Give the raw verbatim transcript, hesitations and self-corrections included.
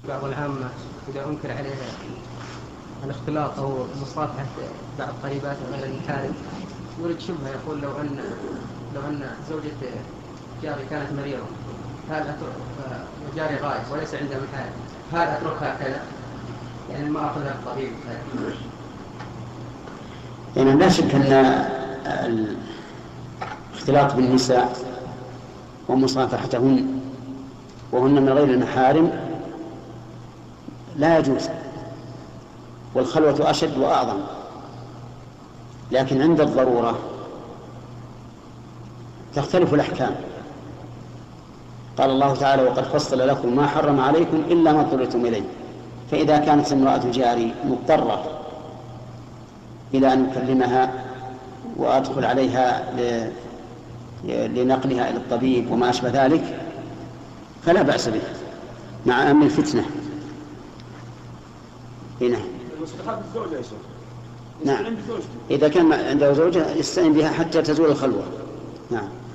بعض العامة إذا أنكر عليها الاختلاط أو مصافحة بعض قريبات غير المحارم يريد شبهة، يقول لو أن لو أن زوجة جاري كانت مريضة هذا جاري غائب وليس عنده محارم، هذا أتركها كذا يعني ما أخذها الطبيب. يعني لا شك أن الاختلاط بالنساء ومصافحتهن وهن من غير المحارم لا يجوز، والخلوة أشد وأعظم، لكن عند الضرورة تختلف الأحكام. قال الله تعالى: وقد فصل لكم ما حرم عليكم إلا ما اضطررتم إليه. فإذا كانت امرأة جاري مضطرة إلى أن أكلمها وأدخل عليها لنقلها إلى الطبيب وما أشبه ذلك فلا بأس به مع أمن الفتنة. هنا مصلحة الزوجة يا شيخ. نعم، إذا كان عنده زوجة يستعين بها حتى تزول الخلوة. نعم.